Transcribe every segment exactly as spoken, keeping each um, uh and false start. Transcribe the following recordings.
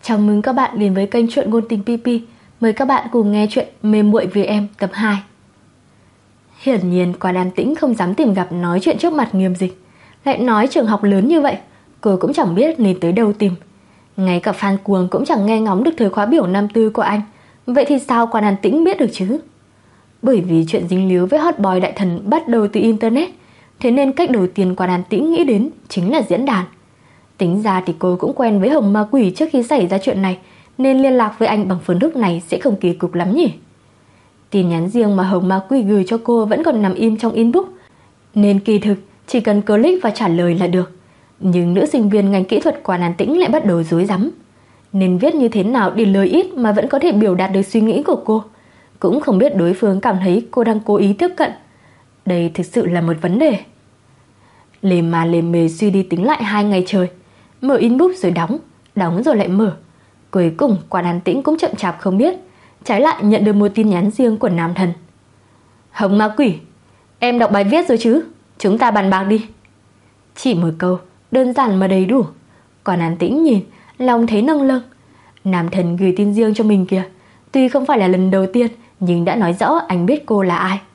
Chào mừng các bạn đến với kênh truyện ngôn tình pê pê. Mời các bạn cùng nghe chuyện Mê muội vì em tập hai. Hiển nhiên Quan An Tĩnh không dám tìm gặp nói chuyện trước mặt Nghiêm Dịch. Lại nói trường học lớn như vậy, cô cũng chẳng biết nên tới đâu tìm. Ngay cả Phan Cuồng cũng chẳng nghe ngóng được thời khóa biểu năm tư của anh. Vậy thì sao Quan An Tĩnh biết được chứ? Bởi vì chuyện dính líu với hot boy đại thần bắt đầu từ internet, thế nên cách đầu tiên Quan An Tĩnh nghĩ đến chính là diễn đàn. Tính ra thì cô cũng quen với Hồng Ma Quỷ trước khi xảy ra chuyện này, nên liên lạc với anh bằng phương thức này sẽ không kỳ cục lắm nhỉ. Tin nhắn riêng mà Hồng Ma Quỷ gửi cho cô vẫn còn nằm im trong inbox, nên kỳ thực chỉ cần click và trả lời là được. Nhưng nữ sinh viên ngành kỹ thuật Quan An Tĩnh lại bắt đầu rối rắm. Nên viết như thế nào để lời ít mà vẫn có thể biểu đạt được suy nghĩ của cô. Cũng không biết đối phương cảm thấy cô đang cố ý tiếp cận. Đây thực sự là một vấn đề. Lề mà lề mề suy đi tính lại hai ngày trời, mở inbox rồi đóng, đóng rồi lại mở. Cuối cùng Quan An Tĩnh cũng chậm chạp không biết, trái lại nhận được một tin nhắn riêng của nam thần. Hồng Ma Quỷ, em đọc bài viết rồi chứ? Chúng ta bàn bạc đi. Chỉ một câu, đơn giản mà đầy đủ. Quan An Tĩnh nhìn, lòng thấy nâng lâng. Nam thần gửi tin riêng cho mình kìa. Tuy không phải là lần đầu tiên, nhưng đã nói rõ anh biết cô là ai.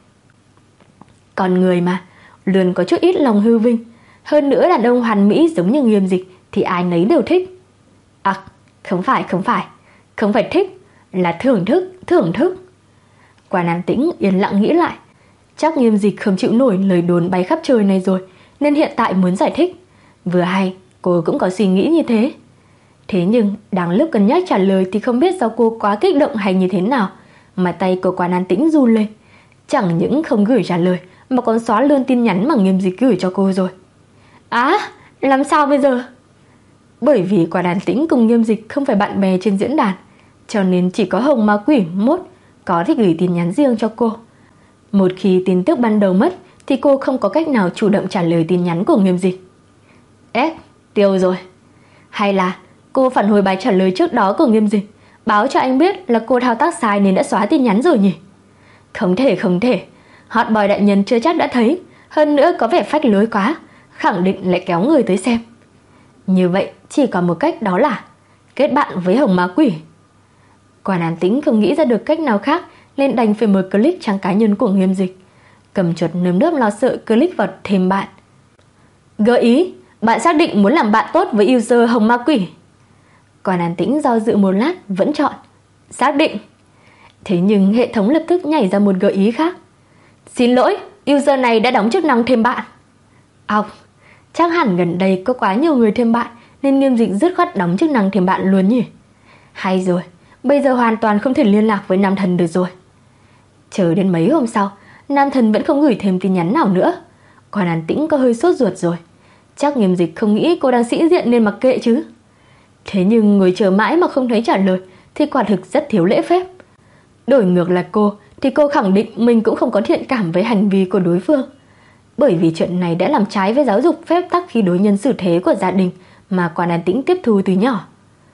Con người mà, luôn có chút ít lòng hư vinh. Hơn nữa đàn ông hoàn mỹ giống như Nghiêm Dịch thì ai nấy đều thích. À, không phải, không phải. Không phải thích, là thưởng thức, thưởng thức. Quan An Tĩnh yên lặng nghĩ lại. Chắc Nghiêm Dịch không chịu nổi lời đồn bay khắp trời này rồi, nên hiện tại muốn giải thích. Vừa hay, cô cũng có suy nghĩ như thế. Thế nhưng, đang lúc cân nhắc trả lời thì không biết do cô quá kích động hay như thế nào, mà tay của Quan An Tĩnh run lên. Chẳng những không gửi trả lời, mà còn xóa luôn tin nhắn mà Nghiêm Dịch gửi cho cô rồi. Á, à, làm sao bây giờ? Bởi vì Quan An Tĩnh cùng Nghiêm Dịch không phải bạn bè trên diễn đàn, cho nên chỉ có Hồng Ma Quỷ mốt có thể gửi tin nhắn riêng cho cô. Một khi tin tức ban đầu mất thì cô không có cách nào chủ động trả lời tin nhắn của Nghiêm Dịch. Ép, tiêu rồi. Hay là cô phản hồi bài trả lời trước đó của Nghiêm Dịch, báo cho anh biết là cô thao tác sai nên đã xóa tin nhắn rồi nhỉ? Không thể, không thể. Hot boy đại nhân chưa chắc đã thấy, hơn nữa có vẻ phách lối quá, khẳng định lại kéo người tới xem. Như vậy chỉ có một cách, đó là kết bạn với Hồng Ma Quỷ. Quan An Tĩnh không nghĩ ra được cách nào khác nên đành phải mở click trang cá nhân của Nghiêm Dịch, cầm chuột nơm nớp lo sợ click vào thêm bạn. Gợi ý, bạn xác định muốn làm bạn tốt với user Hồng Ma Quỷ. Quan An Tĩnh do dự một lát vẫn chọn xác định. Thế nhưng hệ thống lập tức nhảy ra một gợi ý khác. Xin lỗi, user này đã đóng chức năng thêm bạn. Ọc, chắc hẳn gần đây có quá nhiều người thêm bạn nên Nghiêm Dịch dứt khoát đóng chức năng thêm bạn luôn nhỉ. Hay rồi, bây giờ hoàn toàn không thể liên lạc với nam thần được rồi. Chờ đến mấy hôm sau, nam thần vẫn không gửi thêm tin nhắn nào nữa. Quan An Tĩnh có hơi sốt ruột rồi. Chắc Nghiêm Dịch không nghĩ cô đang sĩ diện nên mặc kệ chứ. Thế nhưng người chờ mãi mà không thấy trả lời thì quả thực rất thiếu lễ phép. Đổi ngược là cô thì cô khẳng định mình cũng không có thiện cảm với hành vi của đối phương, bởi vì chuyện này đã làm trái với giáo dục phép tắc khi đối nhân xử thế của gia đình mà Quan An Tĩnh tiếp thu từ nhỏ.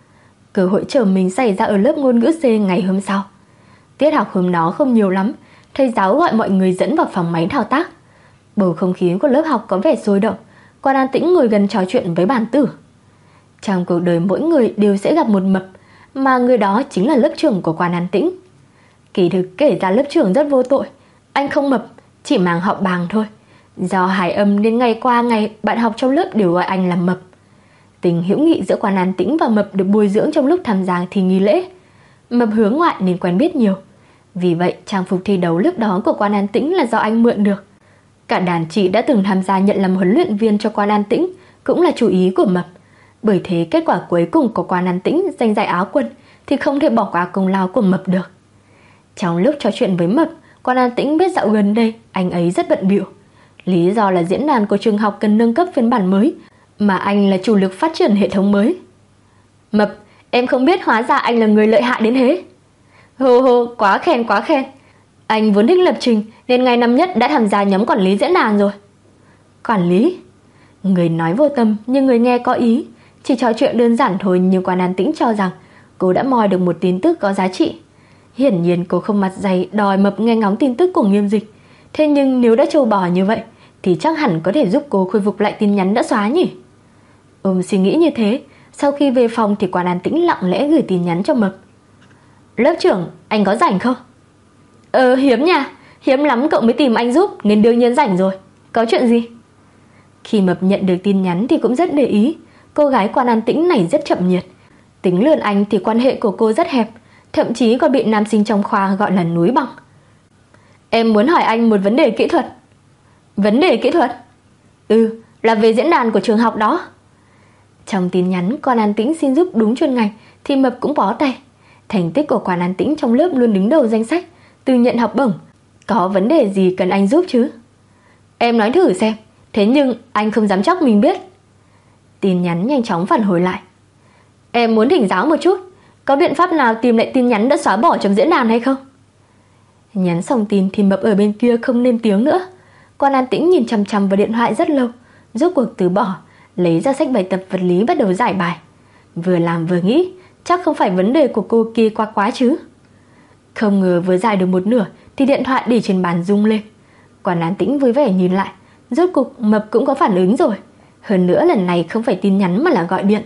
Cơ hội chờ mình xảy ra ở lớp ngôn ngữ C ngày hôm sau. Tiết học hôm đó không nhiều lắm, thầy giáo gọi mọi người dẫn vào phòng máy thao tác. Bầu không khí của lớp học có vẻ sôi động. Quan An Tĩnh ngồi gần trò chuyện với Bản Tử. Trong cuộc đời mỗi người đều sẽ gặp một mập, mà người đó chính là lớp trưởng của Quan An Tĩnh. Kỳ thực kể ra lớp trưởng rất vô tội, anh không mập, chỉ mang họ Bàng thôi. Do hài âm nên ngày qua ngày bạn học trong lớp đều gọi anh là mập. Tình hữu nghị giữa Quan An Tĩnh và mập được bồi dưỡng trong lúc tham gia thi nghi lễ. Mập hướng ngoại nên quen biết nhiều, vì vậy trang phục thi đấu lúc đó của Quan An Tĩnh là do anh mượn được. Cả đàn chị đã từng tham gia nhận làm huấn luyện viên cho Quan An Tĩnh cũng là chủ ý của mập. Bởi thế kết quả cuối cùng của Quan An Tĩnh giành giải Áo Quân thì không thể bỏ qua công lao của mập được. Trong lúc trò chuyện với mập, Quan An Tĩnh biết dạo gần đây anh ấy rất bận bịu. Lý do là diễn đàn của trường học cần nâng cấp phiên bản mới, mà anh là chủ lực phát triển hệ thống mới. Mập, em không biết hóa ra anh là người lợi hại đến thế. Hô hô, quá khen quá khen. Anh vốn thích lập trình nên ngày năm nhất đã tham gia nhóm quản lý diễn đàn rồi. Quản lý? Người nói vô tâm nhưng người nghe có ý. Chỉ trò chuyện đơn giản thôi nhưng Quan An Tĩnh cho rằng cô đã moi được một tin tức có giá trị. Hiển nhiên cô không mặt dày đòi mập nghe ngóng tin tức của Nghiêm Dịch. Thế nhưng nếu đã trâu bò như vậy thì chắc hẳn có thể giúp cô khôi phục lại tin nhắn đã xóa nhỉ. Ôm suy nghĩ như thế, Sau khi về phòng thì Quan An Tĩnh lặng lẽ gửi tin nhắn cho Mập. Lớp trưởng, anh có rảnh không? Ờ hiếm nha, hiếm lắm cậu mới tìm anh giúp nên đương nhiên rảnh rồi. Có chuyện gì? Khi Mập nhận được tin nhắn thì cũng rất để ý. Cô gái Quan An Tĩnh này rất chậm nhiệt. Tính lườn anh thì quan hệ của cô rất hẹp, thậm chí còn bị nam sinh trong khoa gọi là núi băng. Em muốn hỏi anh một vấn đề kỹ thuật. Vấn đề kỹ thuật? Ừ, là về diễn đàn của trường học đó. Trong tin nhắn Quan An Tĩnh xin giúp đúng chuyên ngành thì Mập cũng bó tay. Thành tích của Quan An Tĩnh trong lớp luôn đứng đầu danh sách, từ nhận học bổng. Có vấn đề gì cần anh giúp chứ? Em nói thử xem, thế nhưng anh không dám chắc mình biết. Tin nhắn nhanh chóng phản hồi lại. Em muốn thỉnh giáo một chút, có biện pháp nào tìm lại tin nhắn đã xóa bỏ trong diễn đàn hay không? Nhắn xong tin thì Mập ở bên kia không lên tiếng nữa. Quan An Tĩnh nhìn chằm chằm vào điện thoại rất lâu, rốt cuộc từ bỏ, lấy ra sách bài tập vật lý bắt đầu giải bài. Vừa làm vừa nghĩ, chắc không phải vấn đề của cô kia quá quá chứ. Không ngờ vừa giải được một nửa thì điện thoại để trên bàn rung lên. Quan An Tĩnh vui vẻ nhìn lại, rốt cuộc Mập cũng có phản ứng rồi. Hơn nữa lần này không phải tin nhắn mà là gọi điện.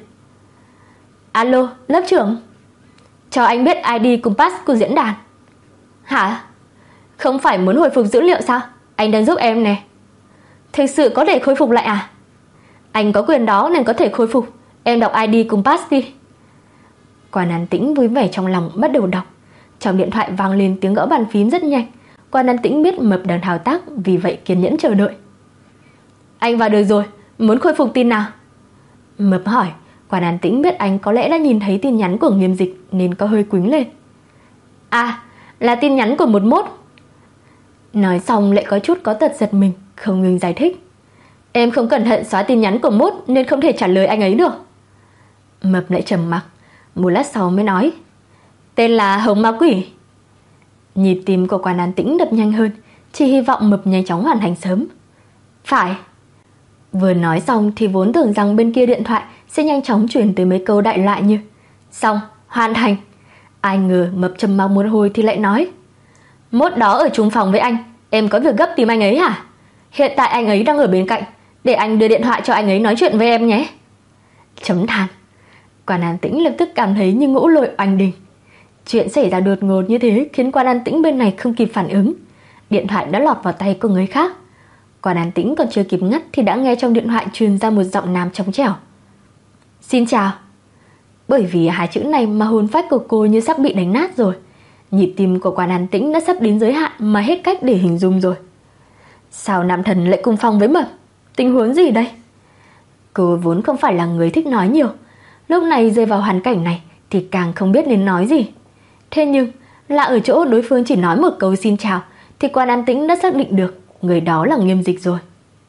Alo, lớp trưởng. Cho anh biết i đê cùng pass của diễn đàn. Hả? Không phải muốn hồi phục dữ liệu sao? Anh đang giúp em nè. Thực sự có thể khôi phục lại à? Anh có quyền đó nên có thể khôi phục. Em đọc i đê cùng pass đi. Quan An Tĩnh vui vẻ trong lòng bắt đầu đọc. Trong điện thoại vang lên tiếng gõ bàn phím rất nhanh. Quan An Tĩnh biết Mập đang thao tác, vì vậy kiên nhẫn chờ đợi. Anh vào được rồi, muốn khôi phục tin nào? Mập hỏi. Quan An Tĩnh biết anh có lẽ đã nhìn thấy tin nhắn của Nghiêm Dịch nên có hơi quýnh lên. À, là tin nhắn của một mốt. Nói xong lại có chút có tật giật mình, không ngừng giải thích. Em không cẩn thận xóa tin nhắn của mốt nên không thể trả lời anh ấy được. Mập lại trầm mặc, một lát sau mới nói. Tên là Hồng Ma Quỷ. Nhịp tim của Quan An Tĩnh đập nhanh hơn, chỉ hy vọng Mập nhanh chóng hoàn thành sớm. Phải. Vừa nói xong thì vốn tưởng rằng bên kia điện thoại sẽ nhanh chóng chuyển tới mấy câu đại loại như xong, hoàn thành. Ai ngờ Mập trầm mặc một hồi thì lại nói. Mốt đó ở chung phòng với anh, em có việc gấp tìm anh ấy hả? Hiện tại anh ấy đang ở bên cạnh, để anh đưa điện thoại cho anh ấy nói chuyện với em nhé. Chấm than. Quan An Tĩnh lập tức cảm thấy như ngũ lội oanh đình. Chuyện xảy ra đột ngột như thế khiến Quan An Tĩnh bên này không kịp phản ứng. Điện thoại đã lọt vào tay của người khác. Quan An Tĩnh còn chưa kịp ngắt thì đã nghe trong điện thoại truyền ra một giọng nam trong trẻo. Xin chào. Bởi vì hai chữ này mà hồn phách của cô như sắp bị đánh nát rồi. Nhịp tim của Quan An Tĩnh đã sắp đến giới hạn mà hết cách để hình dung rồi. Sao Nam Thần lại cùng phòng với Mập? Tình huống gì đây? Cô vốn không phải là người thích nói nhiều, lúc này rơi vào hoàn cảnh này thì càng không biết nên nói gì. Thế nhưng là ở chỗ đối phương chỉ nói một câu xin chào thì Quan An Tĩnh đã xác định được người đó là Nghiêm Dịch rồi.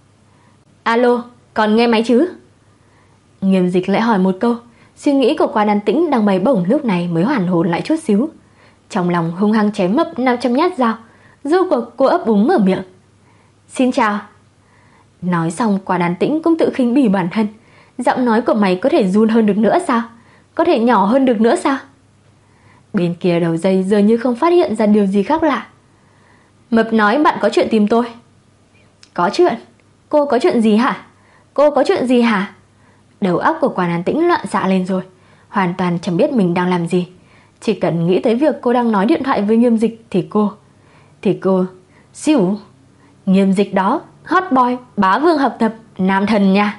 Alo, còn nghe máy chứ? Nghiêm Dịch lại hỏi một câu. Suy nghĩ của Quan An Tĩnh đang bay bổng lúc này mới hoàn hồn lại chút xíu. Trong lòng hung hăng chém Mập năm trăm nhát dao. Rốt cuộc cô ấp úng mở miệng. Xin chào. Nói xong Quan An Tĩnh cũng tự khinh bỉ bản thân. Giọng nói của mày có thể run hơn được nữa sao? Có thể nhỏ hơn được nữa sao? Bên kia đầu dây dường như không phát hiện ra điều gì khác lạ. Mập nói bạn có chuyện tìm tôi. Có chuyện? Cô có chuyện gì hả? Cô có chuyện gì hả? Đầu óc của Quan An Tĩnh loạn xạ lên rồi, hoàn toàn chẳng biết mình đang làm gì. Chỉ cần nghĩ tới việc cô đang nói điện thoại với Nghiêm Dịch thì cô Thì cô Xỉu. Nghiêm Dịch đó, hot boy, bá vương học tập, nam thần nha.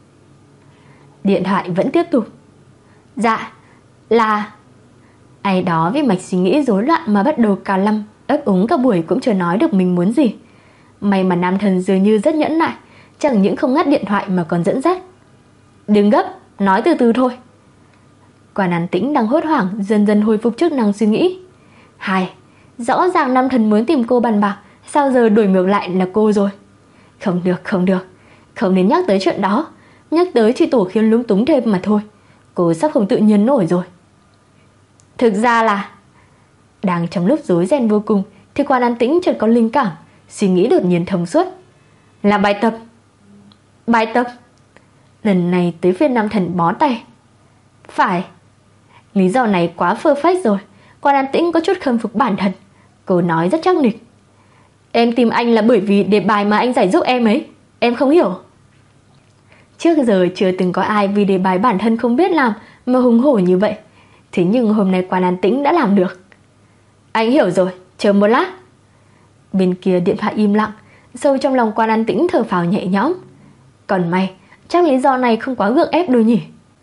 Điện thoại vẫn tiếp tục. Dạ, là... Ai đó vì mạch suy nghĩ rối loạn mà bắt đầu cà lăm, ấp úng cả buổi cũng chưa nói được mình muốn gì. May mà nam thần dường như rất nhẫn nại, chẳng những không ngắt điện thoại mà còn dẫn dắt. Đừng gấp, nói từ từ thôi. Quan An Tĩnh đang hốt hoảng dần dần hồi phục chức năng suy nghĩ. Hai, rõ ràng nam thần muốn tìm cô bàn bạc, sao giờ đổi ngược lại là cô rồi? Không được, không được, không nên nhắc tới chuyện đó. Nhắc tới chỉ tổ khiến lúng túng thêm mà thôi. Cô sắp không tự nhiên nổi rồi. Thực ra là... Đang trong lúc rối ren vô cùng thì Quan An Tĩnh chợt có linh cảm, suy nghĩ đột nhiên thông suốt. Là bài tập. Bài tập? Lần này tới phiên nam thần bó tay. Phải. Lý do này quá phơ phách rồi. Quan An Tĩnh có chút khâm phục bản thân. Cô nói rất chắc nịch. Em tìm anh là bởi vì đề bài mà anh giải giúp em ấy. Em không hiểu. Trước giờ chưa từng có ai vì đề bài bản thân không biết làm mà hùng hổ như vậy. Thế nhưng hôm nay Quan An Tĩnh đã làm được. Anh hiểu rồi, chờ một lát. Bên kia điện thoại im lặng, sâu trong lòng Quan An Tĩnh thở phào nhẹ nhõm. Còn may, chắc lý do này không quá gượng ép đâu nhỉ.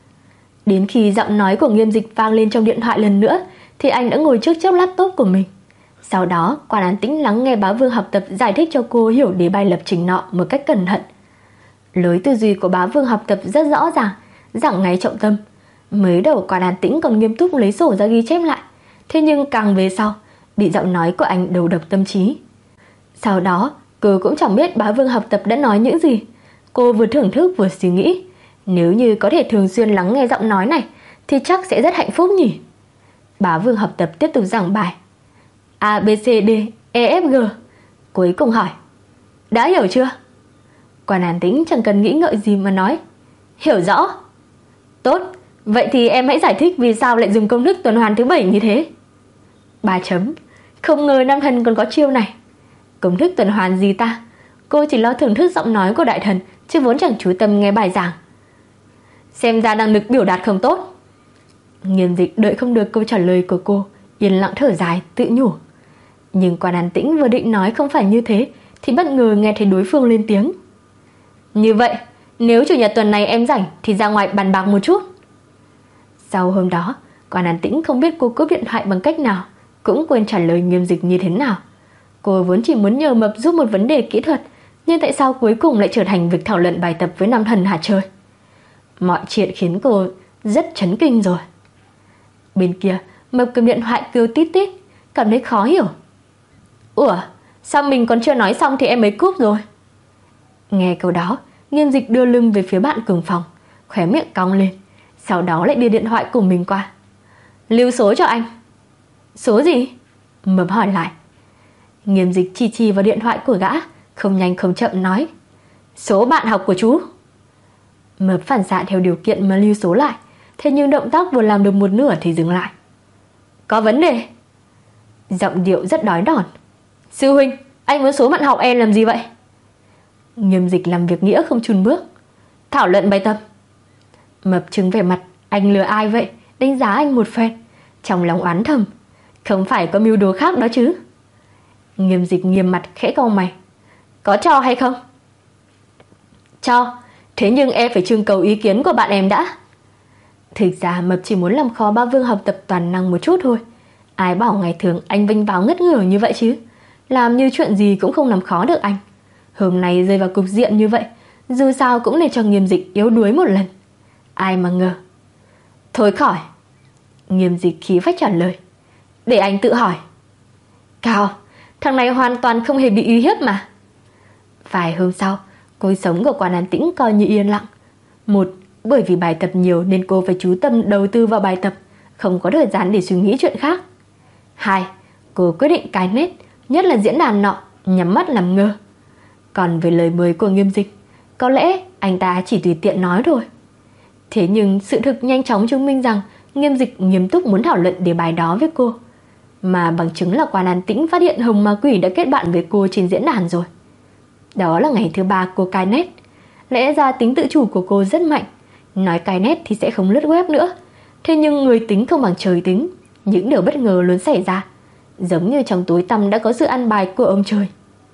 Đến khi giọng nói của Nghiêm Dịch vang lên trong điện thoại lần nữa thì anh đã ngồi trước chiếc laptop của mình. Sau đó, Quan An Tĩnh lắng nghe Bá Vương học tập giải thích cho cô hiểu đề bài lập trình nọ một cách cẩn thận. Lối tư duy của Bá Vương học tập rất rõ ràng, giảng ngay trọng tâm. Mới đầu Quan An Tĩnh còn nghiêm túc lấy sổ ra ghi chép lại, thế nhưng càng về sau, bị giọng nói của anh đầu độc tâm trí. Sau đó, cô cũng chẳng biết Bá Vương học tập đã nói những gì. Cô vừa thưởng thức vừa suy nghĩ, nếu như có thể thường xuyên lắng nghe giọng nói này thì chắc sẽ rất hạnh phúc nhỉ. Bá Vương học tập tiếp tục giảng bài. A, B, C, D, E, F, G. Cuối cùng hỏi, đã hiểu chưa? Quan An Tĩnh chẳng cần nghĩ ngợi gì mà nói, hiểu rõ. Tốt, vậy thì em hãy giải thích vì sao lại dùng công thức tuần hoàn thứ bảy như thế. Ba chấm. Không ngờ Nam Thần còn có chiêu này. Công thức tuần hoàn gì ta? Cô chỉ lo thưởng thức giọng nói của đại thần, chứ vốn chẳng chú tâm nghe bài giảng. Xem ra năng lực biểu đạt không tốt. Nghiêm Dịch đợi không được câu trả lời của cô, yên lặng thở dài, tự nhủ. Nhưng Quan An Tĩnh vừa định nói không phải như thế thì bất ngờ nghe thấy đối phương lên tiếng. Như vậy, nếu chủ nhật tuần này em rảnh thì ra ngoài bàn bạc một chút. Sau hôm đó, Quan An Tĩnh không biết cô cướp điện thoại bằng cách nào, cũng quên trả lời Nghiêm Dịch như thế nào. Cô vốn chỉ muốn nhờ Mập giúp một vấn đề kỹ thuật, nhưng tại sao cuối cùng lại trở thành việc thảo luận bài tập với Nam Thần hả trời? Mọi chuyện khiến cô rất chấn kinh rồi. Bên kia, Mập cầm điện thoại kêu tít tít, cảm thấy khó hiểu. Ủa, sao mình còn chưa nói xong thì em mới cúp rồi? Nghe câu đó, Nghiêm Dịch đưa lưng về phía bạn cùng phòng, khóe miệng cong lên, sau đó lại đưa điện thoại của mình qua. Lưu số cho anh. Số gì? Mập hỏi lại. Nghiêm Dịch chỉ chỉ vào điện thoại của gã, không nhanh không chậm nói. Số bạn học của chú. Mập phản xạ theo điều kiện mà lưu số lại, thế nhưng động tác vừa làm được một nửa thì dừng lại. Có vấn đề. Giọng điệu rất đói đòn. Sư huynh, anh muốn số bạn học em làm gì vậy? Nghiêm Dịch làm việc nghĩa không chùn bước. Thảo luận bài tập. Mập trừng vẻ mặt, anh lừa ai vậy? Đánh giá anh một phen, trong lòng oán thầm. Không phải có mưu đồ khác đó chứ? Nghiêm Dịch nghiêm mặt khẽ cau mày. Có cho hay không? Cho, thế nhưng em phải trưng cầu ý kiến của bạn em đã. Thực ra Mập chỉ muốn làm khó Bá Vương học tập toàn năng một chút thôi. Ai bảo ngày thường anh vênh váo ngất ngửa như vậy chứ? Làm như chuyện gì cũng không làm khó được anh. Hôm nay rơi vào cục diện như vậy, dù sao cũng để cho Nghiêm Dịch yếu đuối một lần. Ai mà ngờ. Thôi khỏi. Nghiêm Dịch khí phách trả lời. Để anh tự hỏi. Cao, thằng này hoàn toàn không hề bị uy hiếp mà. Vài hôm sau, cuộc sống của Quan An Tĩnh coi như yên lặng. Một, bởi vì bài tập nhiều nên cô phải chú tâm đầu tư vào bài tập, không có thời gian để suy nghĩ chuyện khác. Hai, cô quyết định cái nét, nhất là diễn đàn nọ, nhắm mắt làm ngơ. Còn về lời mời của Nghiêm Dịch, có lẽ anh ta chỉ tùy tiện nói thôi. Thế nhưng sự thực nhanh chóng chứng minh rằng Nghiêm Dịch nghiêm túc muốn thảo luận đề bài đó với cô. Mà bằng chứng là Quan An Tĩnh phát hiện Hồng Ma Quỷ đã kết bạn với cô trên diễn đàn rồi. Đó là ngày thứ ba cô cai nét. Lẽ ra tính tự chủ của cô rất mạnh, nói cai nét thì sẽ không lướt web nữa. Thế nhưng người tính không bằng trời tính, những điều bất ngờ luôn xảy ra, giống như trong tối tăm đã có sự ăn bài của ông trời.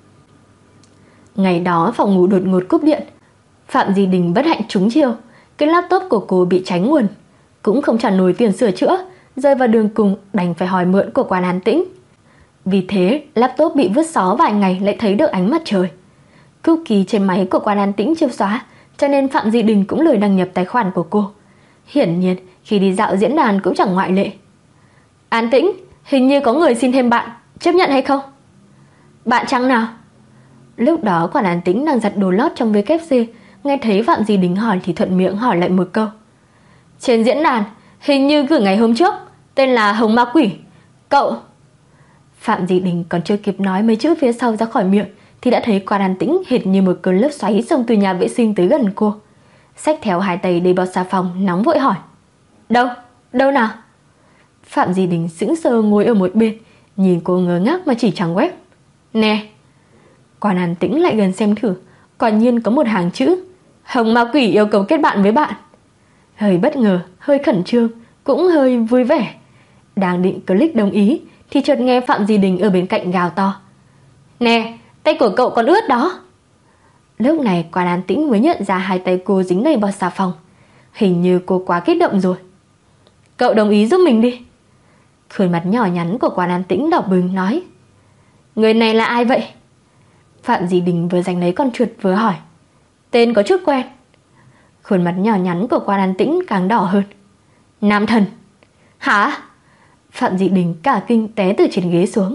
Ngày đó phòng ngủ đột ngột cúp điện. Phạm Di Đình bất hạnh trúng chiêu, cái laptop của cô bị cháy nguồn, cũng không trả nổi tiền sửa chữa, rơi vào đường cùng đành phải hỏi mượn của Quan An Tĩnh. Vì thế laptop bị vứt xó vài ngày lại thấy được ánh mặt trời. Cookie trên máy của Quan An Tĩnh chưa xóa, cho nên Phạm Di Đình cũng lười đăng nhập tài khoản của cô. Hiển nhiên khi đi dạo diễn đàn cũng chẳng ngoại lệ. An Tĩnh, hình như có người xin thêm bạn, chấp nhận hay không? Bạn chăng nào? Lúc đó Quan An Tĩnh đang giặt đồ lót trong vê kép xê, nghe thấy Phạm Di Đình hỏi thì thuận miệng hỏi lại một câu. Trên diễn đàn, hình như gửi ngày hôm trước, tên là Hồng Ma Quỷ. Cậu... Phạm Di Đình còn chưa kịp nói mấy chữ phía sau ra khỏi miệng thì đã thấy Quan An Tĩnh hệt như một cơn lốc xoáy xông từ nhà vệ sinh tới gần cô. Xách theo hai tay đầy bao xà phòng, nóng vội hỏi. Đâu? Đâu nào? Phạm Di Đình sững sờ ngồi ở một bên, nhìn cô ngơ ngác mà chỉ trang web. Nè. Quan An Tĩnh lại gần xem thử, quả nhiên có một hàng chữ Hồng Ma Quỷ yêu cầu kết bạn với bạn. Hơi bất ngờ, hơi khẩn trương, cũng hơi vui vẻ. Đang định click đồng ý thì chợt nghe Phạm Di Đình ở bên cạnh gào to: Nè, tay của cậu còn ướt đó. Lúc này Quan An Tĩnh mới nhận ra hai tay cô dính đầy bọt xà phòng. Hình như cô quá kích động rồi. Cậu đồng ý giúp mình đi. Khuôn mặt nhỏ nhắn của Quan An Tĩnh đỏ bừng nói: Người này là ai vậy? Phạm Di Đình vừa giành lấy con chuột vừa hỏi: Tên có chút quen. Khuôn mặt nhỏ nhắn của Quan An Tĩnh càng đỏ hơn. Nam Thần. Hả? Phạm Di Đình cả kinh té từ trên ghế xuống.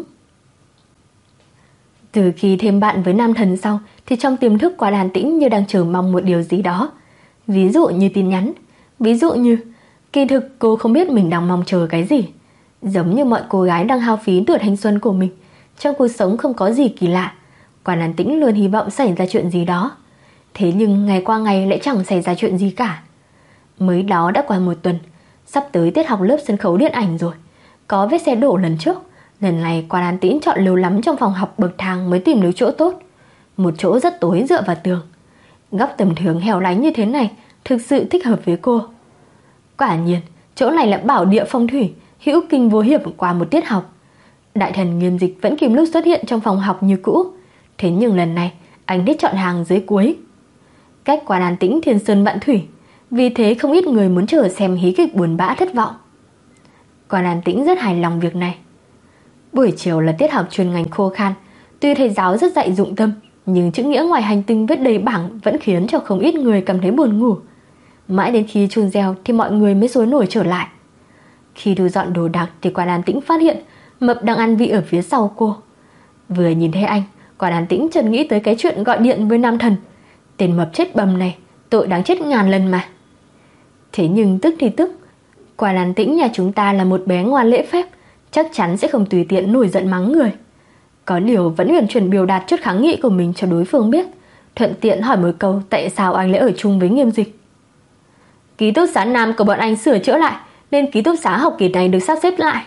Từ khi thêm bạn với Nam Thần sau thì trong tiềm thức Quan An Tĩnh như đang chờ mong một điều gì đó. Ví dụ như tin nhắn, ví dụ như kỳ thực cô không biết mình đang mong chờ cái gì. Giống như mọi cô gái đang hao phí tuổi thanh xuân của mình, trong cuộc sống không có gì kỳ lạ. Quan An Tĩnh luôn hy vọng xảy ra chuyện gì đó. Thế nhưng ngày qua ngày lại chẳng xảy ra chuyện gì cả. Mới đó đã qua một tuần, sắp tới tiết học lớp sân khấu điện ảnh rồi. Có vết xe đổ lần trước, lần này Quan An Tĩnh chọn lâu lắm trong phòng học bậc thang mới tìm được chỗ tốt. Một chỗ rất tối dựa vào tường. Góc tầm thường hẻo lánh như thế này thực sự thích hợp với cô. Quả nhiên, chỗ này là bảo địa phong thủy, hữu kinh vô hiểm qua một tiết học. Đại thần Nghiêm Dịch vẫn kìm lúc xuất hiện trong phòng học như cũ. Thế nhưng lần này, anh thích chọn hàng dưới cuối. Cách Quan An Tĩnh thiên sơn vạn thủy, vì thế không ít người muốn chờ xem hí kịch buồn bã thất vọng. Quan An Tĩnh rất hài lòng việc này. Buổi chiều là tiết học chuyên ngành khô khan. Tuy thầy giáo rất dạy dụng tâm, nhưng chữ nghĩa ngoài hành tinh viết đầy bảng vẫn khiến cho không ít người cảm thấy buồn ngủ. Mãi đến khi chuông reo thì mọi người mới sôi nổi trở lại. Khi thu dọn đồ đạc thì Quan An Tĩnh phát hiện Mập đang ăn vị ở phía sau cô. Vừa nhìn thấy anh, Quan An Tĩnh chợt nghĩ tới cái chuyện gọi điện với Nam Thần. Tên Mập chết bầm này, tội đáng chết ngàn lần mà. Thế nhưng tức thì tức, Quan An Tĩnh nhà chúng ta là một bé ngoan lễ phép, chắc chắn sẽ không tùy tiện nổi giận mắng người. Có điều vẫn huyền chuyển biểu đạt chút kháng nghị của mình cho đối phương biết, thuận tiện hỏi một câu tại sao anh lại ở chung với Nghiêm Dịch. Ký túc xá nam của bọn anh sửa chữa lại, nên ký túc xá học kỳ này được sắp xếp lại.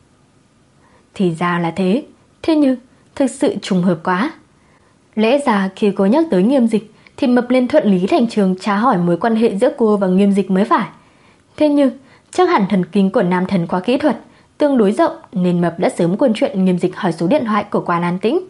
Thì ra là thế, thế nhưng thực sự trùng hợp quá. Lẽ ra khi cô nhắc tới Nghiêm Dịch thì Mập lên thuận lý thành trường tra hỏi mối quan hệ giữa cô và Nghiêm Dịch mới phải. Thế nhưng chắc hẳn thần kinh của Nam Thần quá kỹ thuật, tương đối rộng, nên Mập đã sớm quên chuyện Nghiêm Dịch hỏi số điện thoại của Quan An Tĩnh.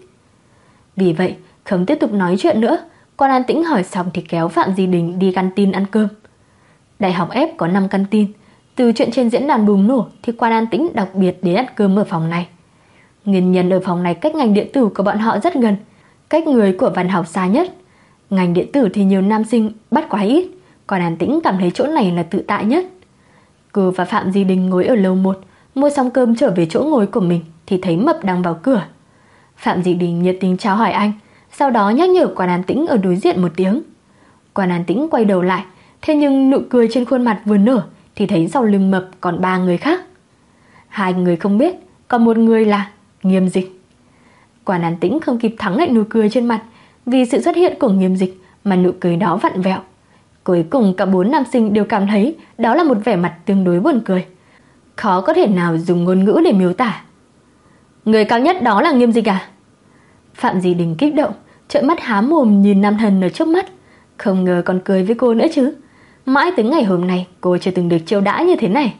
Vì vậy không tiếp tục nói chuyện nữa, Quan An Tĩnh hỏi xong thì kéo Phạm Di Đình đi canteen ăn cơm. Đại học F có năm canteen. Từ chuyện trên diễn đàn bùng nổ thì Quan An Tĩnh đặc biệt đến ăn cơm ở phòng này. Nguyên nhân ở phòng này cách ngành điện tử của bọn họ rất gần, cách người của văn học xa nhất. Ngành điện tử thì nhiều nam sinh, bắt quá ít. Quan An Tĩnh cảm thấy chỗ này là tự tại nhất. Cô và Phạm Di Đình ngồi ở lầu một, mua xong cơm trở về chỗ ngồi của mình thì thấy Mập đang vào cửa. Phạm Di Đình nhiệt tình chào hỏi anh, sau đó nhắc nhở Quan An Tĩnh ở đối diện một tiếng. Quan An Tĩnh quay đầu lại, thế nhưng nụ cười trên khuôn mặt vừa nở thì thấy sau lưng Mập còn ba người khác. Hai người không biết, còn một người là Nghiêm Dịch. Quan An Tĩnh không kịp thắng lại nụ cười trên mặt, vì sự xuất hiện của Nghiêm Dịch mà nụ cười đó vặn vẹo. Cuối cùng cả bốn nam sinh đều cảm thấy đó là một vẻ mặt tương đối buồn cười, khó có thể nào dùng ngôn ngữ để miêu tả. Người cao nhất đó là Nghiêm Dịch à? Phạm Di Đình kích động, trợn mắt há mồm nhìn Nam Thần ở trước mắt. Không ngờ còn cười với cô nữa chứ. Mãi tới ngày hôm nay cô chưa từng được chiêu đãi như thế này.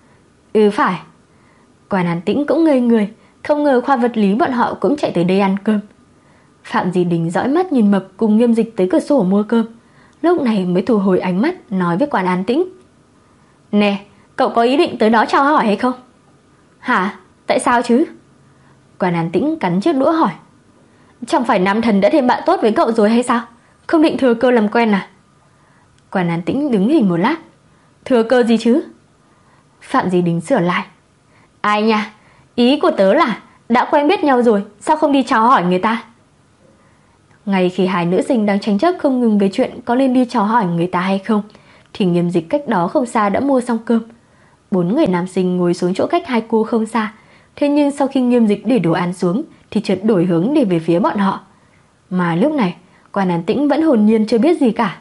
Ừ phải. Quan An Tĩnh cũng ngây người, không ngờ khoa vật lý bọn họ cũng chạy tới đây ăn cơm. Phạm Di Đình dõi mắt nhìn Mập cùng Nghiêm Dịch tới cửa sổ mua cơm, lúc này mới thu hồi ánh mắt nói với Quan An Tĩnh. Nè, cậu có ý định tới đó chào hỏi hay không? Hả? Tại sao chứ? Quan An Tĩnh cắn chiếc đũa hỏi. Chẳng phải Nam Thần đã thêm bạn tốt với cậu rồi hay sao? Không định thừa cơ làm quen à? Quan An Tĩnh đứng hình một lát. Thừa cơ gì chứ? Phạm Di Đình sửa lại. Ai nha, ý của tớ là đã quen biết nhau rồi, sao không đi chào hỏi người ta? Ngay khi hai nữ sinh đang tranh chấp không ngừng về chuyện có nên đi chào hỏi người ta hay không, thì Nghiêm Dịch cách đó không xa đã mua xong cơm. Bốn người nam sinh ngồi xuống chỗ cách hai cô không xa. Thế nhưng sau khi Nghiêm Dịch để đồ ăn xuống thì chợt đổi hướng đi về phía bọn họ. Mà lúc này Quan An Tĩnh vẫn hồn nhiên chưa biết gì cả.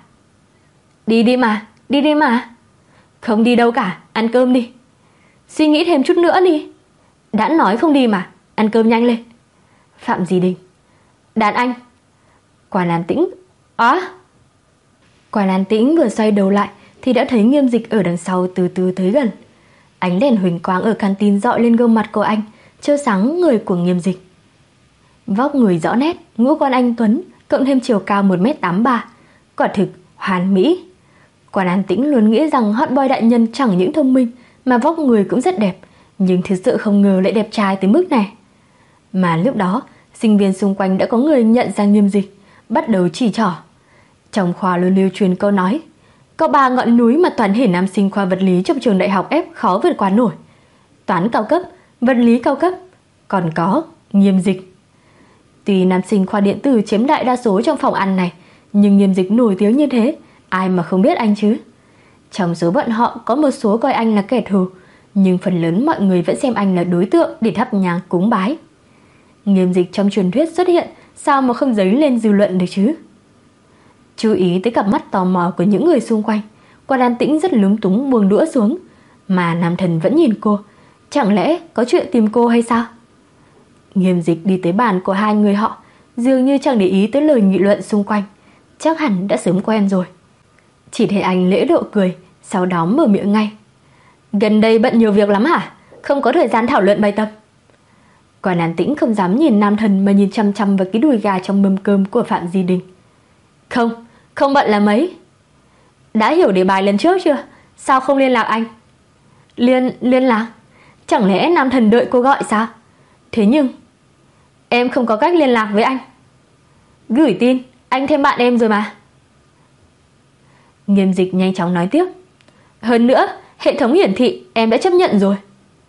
Đi đi mà, đi đi mà. Không đi đâu cả, ăn cơm đi. Suy nghĩ thêm chút nữa đi. Đã nói không đi mà, ăn cơm nhanh lên. Phạm Di Đình. Đàn anh. Quan An Tĩnh. Á. Quan An Tĩnh vừa xoay đầu lại thì đã thấy Nghiêm Dịch ở đằng sau từ từ tới gần. Ánh đèn huỳnh quang ở canteen dọi lên gương mặt của anh, chiếu sáng người của Nghiêm Dịch. Vóc người rõ nét, ngũ quan anh tuấn, cộng thêm chiều cao một mét tám mươi ba, quả thực hoàn mỹ. Quan An Tĩnh luôn nghĩ rằng hot boy đại nhân chẳng những thông minh mà vóc người cũng rất đẹp, nhưng thực sự không ngờ lại đẹp trai tới mức này. Mà lúc đó, sinh viên xung quanh đã có người nhận ra Nghiêm Dịch, bắt đầu chỉ trỏ. Trong khoa luôn lưu truyền câu nói, có ba ngọn núi mà toàn thể nam sinh khoa vật lý trong trường đại học ép khó vượt qua nổi: toán cao cấp, vật lý cao cấp, còn có Nghiêm Dịch. Tuy nam sinh khoa điện tử chiếm đại đa số trong phòng ăn này, nhưng Nghiêm Dịch nổi tiếng như thế, ai mà không biết anh chứ. Trong số bọn họ có một số coi anh là kẻ thù, nhưng phần lớn mọi người vẫn xem anh là đối tượng để thắp nhang cúng bái. Nghiêm Dịch trong truyền thuyết xuất hiện, sao mà không dấy lên dư luận được chứ? Chú ý tới cặp mắt tò mò của những người xung quanh, Quan An Tĩnh rất lúng túng buông đũa xuống, mà Nam Thần vẫn nhìn cô. Chẳng lẽ có chuyện tìm cô hay sao? Nghiêm Dịch đi tới bàn của hai người họ, dường như chẳng để ý tới lời nghị luận xung quanh, chắc hẳn đã sớm quen rồi. Chỉ thấy anh lễ độ cười, sau đó mở miệng ngay: gần đây bận nhiều việc lắm hả? Không có thời gian thảo luận bài tập. Quan An Tĩnh không dám nhìn Nam Thần mà nhìn chăm chăm vào cái đùi gà trong mâm cơm của Phạm Di Đình. Không, không bận là mấy. Đã hiểu đề bài lần trước chưa? Sao không liên lạc anh? Liên, liên lạc? Chẳng lẽ Nam Thần đợi cô gọi sao? Thế nhưng em không có cách liên lạc với anh. Gửi tin, anh thêm bạn em rồi mà. Nghiêm Dịch nhanh chóng nói tiếp: hơn nữa, hệ thống hiển thị em đã chấp nhận rồi.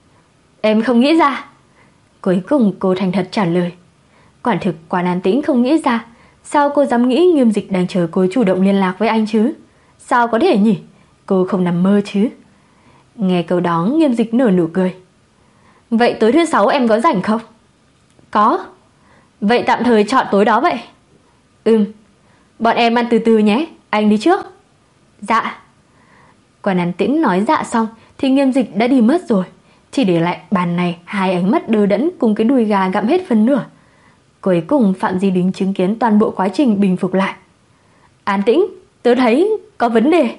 Em không nghĩ ra. Cuối cùng cô thành thật trả lời. Quả thực Quan An Tĩnh không nghĩ ra, sao cô dám nghĩ Nghiêm Dịch đang chờ cô chủ động liên lạc với anh chứ? Sao có thể nhỉ? Cô không nằm mơ chứ? Nghe câu đó, Nghiêm Dịch nở nụ cười. Vậy tối thứ sáu em có rảnh không? Có. Vậy tạm thời chọn tối đó vậy. Ừm. Bọn em ăn từ từ nhé, anh đi trước. Dạ. Quan An Tĩnh nói dạ xong thì Nghiêm Dịch đã đi mất rồi, chỉ để lại bàn này hai ánh mắt đờ đẫn cùng cái đùi gà gặm hết phần nửa. Cuối cùng Phạm Di Đình chứng kiến toàn bộ quá trình bình phục lại. An Tĩnh, tớ thấy có vấn đề.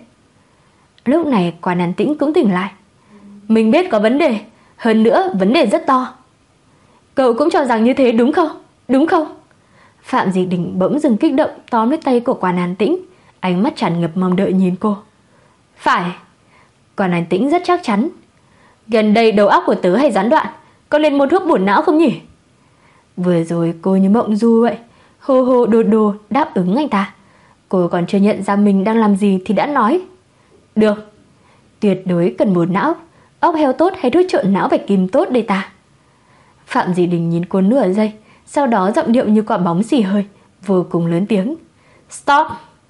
Lúc này Quan An Tĩnh cũng tỉnh lại. Mình biết có vấn đề, hơn nữa vấn đề rất to. Cậu cũng cho rằng như thế đúng không? Đúng không? Phạm Di Đình bỗng dừng kích động tóm lấy tay của Quan An Tĩnh, ánh mắt tràn ngập mong đợi nhìn cô. Phải. Quan An Tĩnh rất chắc chắn. Gần đây đầu óc của tớ hay gián đoạn, có nên mua thuốc bổ não không nhỉ? Vừa rồi cô như mộng du vậy, hô hô đồ đồ đáp ứng anh ta. Cô còn chưa nhận ra mình đang làm gì thì đã nói. Được. Tuyệt đối cần bổ não. Ốc heo tốt hay thuốc trộn não bạch kim tốt đây ta? Phạm Di Đình nhìn cô nửa giây, sau đó giọng điệu như quả bóng xì hơi, vô cùng lớn tiếng. Stop.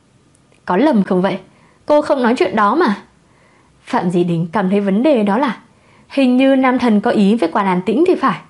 Có lầm không vậy? Cô không nói chuyện đó mà. Phạm Di Đình cảm thấy vấn đề đó là hình như Nam Thần có ý với Quan An Tĩnh thì phải.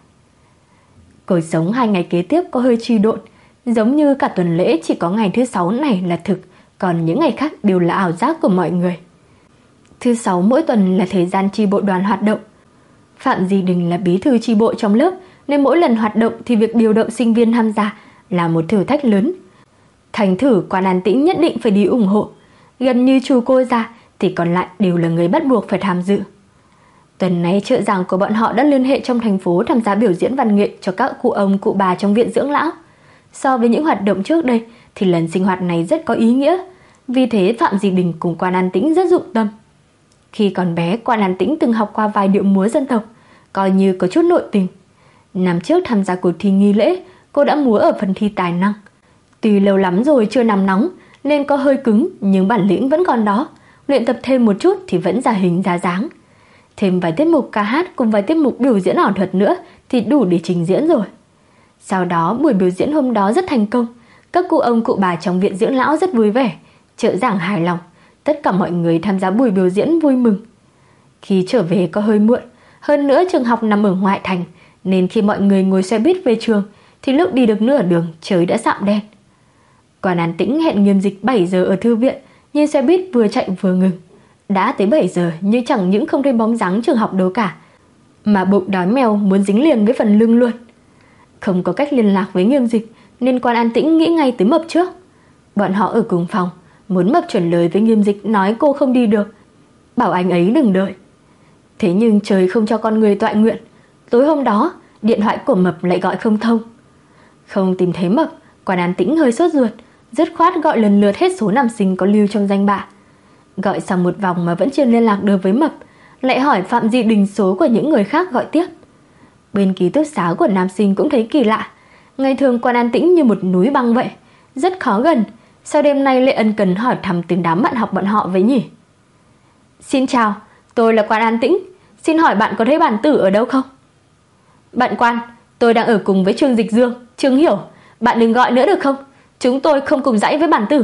Cuộc sống hai ngày kế tiếp có hơi trì độn, giống như cả tuần lễ chỉ có ngày thứ sáu này là thực, còn những ngày khác đều là ảo giác của mọi người. Thứ sáu mỗi tuần là thời gian chi bộ đoàn hoạt động. Phạm Di Đình là bí thư chi bộ trong lớp, nên mỗi lần hoạt động thì việc điều động sinh viên tham gia là một thử thách lớn. Thành thử Quan An Tĩnh nhất định phải đi ủng hộ. Gần như trừ cô ra thì còn lại đều là người bắt buộc phải tham dự. Tuần này trợ giảng của bọn họ đã liên hệ trong thành phố tham gia biểu diễn văn nghệ cho các cụ ông cụ bà trong viện dưỡng lão. So với những hoạt động trước đây thì lần sinh hoạt này rất có ý nghĩa, vì thế Phạm Di Đình cùng Quan An Tĩnh rất dụng tâm. Khi còn bé, Quan An Tĩnh từng học qua vài điệu múa dân tộc, coi như có chút nội tình. Năm trước tham gia cuộc thi nghi lễ, cô đã múa ở phần thi tài năng. Tuy lâu lắm rồi chưa nằm nóng nên có hơi cứng, nhưng bản lĩnh vẫn còn đó. Luyện tập thêm một chút thì vẫn ra hình ra dáng. Thêm vài tiết mục ca hát cùng vài tiết mục biểu diễn ảo thuật nữa thì đủ để trình diễn rồi. Sau đó buổi biểu diễn hôm đó rất thành công. Các cụ ông cụ bà trong viện dưỡng lão rất vui vẻ, trợ giảng hài lòng. Tất cả mọi người tham gia buổi biểu diễn vui mừng. Khi trở về có hơi muộn, hơn nữa trường học nằm ở ngoại thành, nên khi mọi người ngồi xe buýt về trường thì lúc đi được nửa đường trời đã sạm đen. Quan An Tĩnh hẹn Nghiêm Dịch bảy giờ ở thư viện, nhưng xe buýt vừa chạy vừa ngừng. Đã tới bảy giờ nhưng chẳng những không thấy bóng dáng trường học đâu cả, mà bụng đói mèo muốn dính liền với phần lưng luôn. Không có cách liên lạc với Nghiêm Dịch nên Quan An Tĩnh nghĩ ngay tới Mập trước. Bọn họ ở cùng phòng, muốn Mập chuyển lời với Nghiêm Dịch nói cô không đi được, bảo anh ấy đừng đợi. Thế nhưng trời không cho con người toại nguyện, tối hôm đó điện thoại của Mập lại gọi không thông. Không tìm thấy Mập, Quan An Tĩnh hơi sốt ruột, dứt khoát gọi lần lượt hết số nam sinh có lưu trong danh bạ. Gọi xong một vòng mà vẫn chưa liên lạc được với Mập, lại hỏi Phạm Di Đình số của những người khác gọi tiếp. Bên ký túc xá của nam sinh cũng thấy kỳ lạ. Ngày thường Quan An Tĩnh như một núi băng vậy, rất khó gần. Sao đêm nay lại ân cần hỏi thăm từng đám bạn học bọn họ với nhỉ? Xin chào, tôi là Quan An Tĩnh. Xin hỏi bạn có thấy bản tử ở đâu không? Bạn Quan, tôi đang ở cùng với Trương Dịch Dương, Trương Hiểu. Bạn đừng gọi nữa được không? Chúng tôi không cùng dãy với bản tử.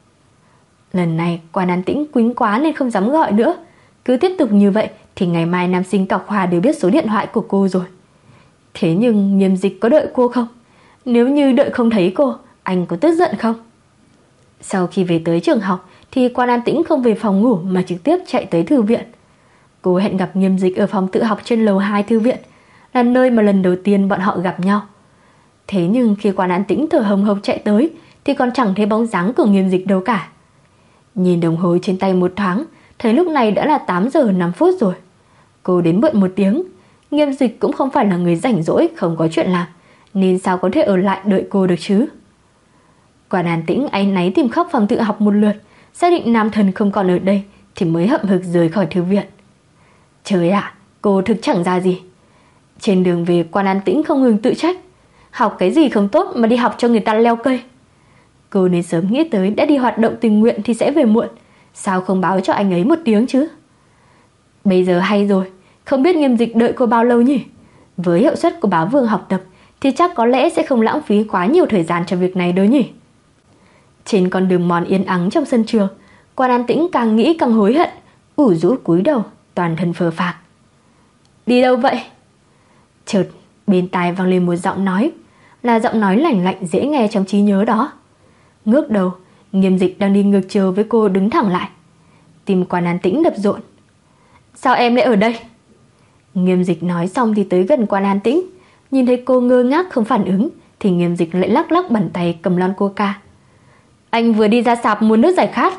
Lần này Quan An Tĩnh quýnh quá nên không dám gọi nữa. Cứ tiếp tục như vậy thì ngày mai nam sinh Cọc Hòa đều biết số điện thoại của cô rồi. Thế nhưng Nghiêm Dịch có đợi cô không? Nếu như đợi không thấy cô, anh có tức giận không? Sau khi về tới trường học thì Quan An Tĩnh không về phòng ngủ mà trực tiếp chạy tới thư viện. Cô hẹn gặp Nghiêm Dịch ở phòng tự học trên lầu hai thư viện, là nơi mà lần đầu tiên bọn họ gặp nhau. Thế nhưng khi Quan An Tĩnh thở hồng hộc chạy tới thì còn chẳng thấy bóng dáng của Nghiêm Dịch đâu cả. Nhìn đồng hồ trên tay một thoáng, thấy lúc này đã là tám giờ năm phút rồi. Cô đến muộn một tiếng. Nghiêm Dịch cũng không phải là người rảnh rỗi không có chuyện làm, nên sao có thể ở lại đợi cô được chứ? Quan An Tĩnh áy náy tìm khắp phòng tự học một lượt, xác định nam thần không còn ở đây thì mới hậm hực rời khỏi thư viện. Trời ạ, cô thực chẳng ra gì. Trên đường về, Quan An Tĩnh không ngừng tự trách. Học cái gì không tốt mà đi học cho người ta leo cây. Cô nên sớm nghĩ tới đã đi hoạt động tình nguyện thì sẽ về muộn, sao không báo cho anh ấy một tiếng chứ? Bây giờ hay rồi, không biết Nghiêm Dịch đợi cô bao lâu nhỉ? Với hiệu suất của báo Vương học tập thì chắc có lẽ sẽ không lãng phí quá nhiều thời gian cho việc này đâu nhỉ? Trên con đường mòn yên ắng trong sân trường, Quan An Tĩnh càng nghĩ càng hối hận, ủ rũ cúi đầu, toàn thân phờ phạc. Đi đâu vậy? Chợt bên tai vang lên một giọng nói, là giọng nói lành lạnh dễ nghe trong trí nhớ đó. Ngước đầu, Nghiêm Dịch đang đi ngược chiều với cô đứng thẳng lại. Tim Quan An Tĩnh đập rộn. Sao em lại ở đây? Nghiêm Dịch nói xong thì tới gần Quan An Tĩnh. Nhìn thấy cô ngơ ngác không phản ứng thì Nghiêm Dịch lại lắc lắc bàn tay cầm lon coca. Anh vừa đi ra sạp mua nước giải khát.